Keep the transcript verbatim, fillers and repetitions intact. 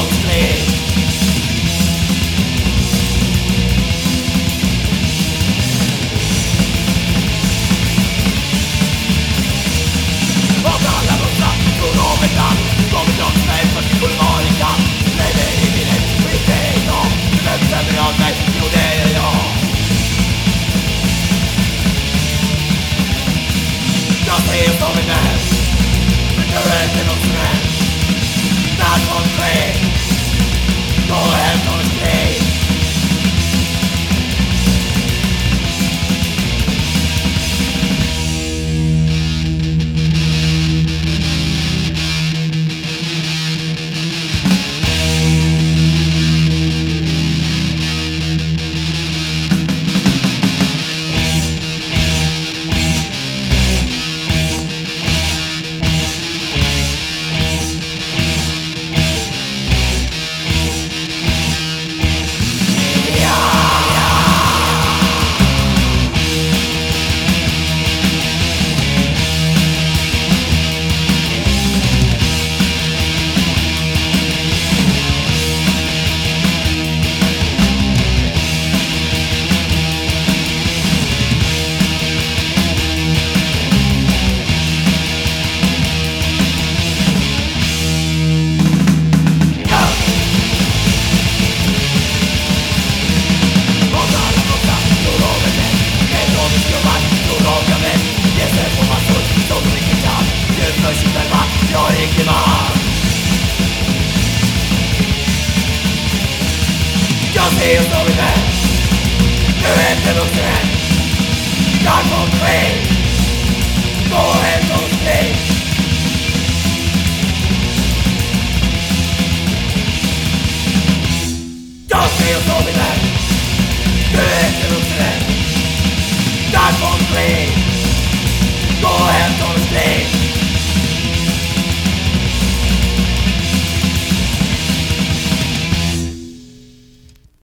Feel so revenge. Do it to the end. God won't play. Go ahead, don't stay. Don't feel so revenge. Do it to the end. God won't play. Go ahead, don't stay.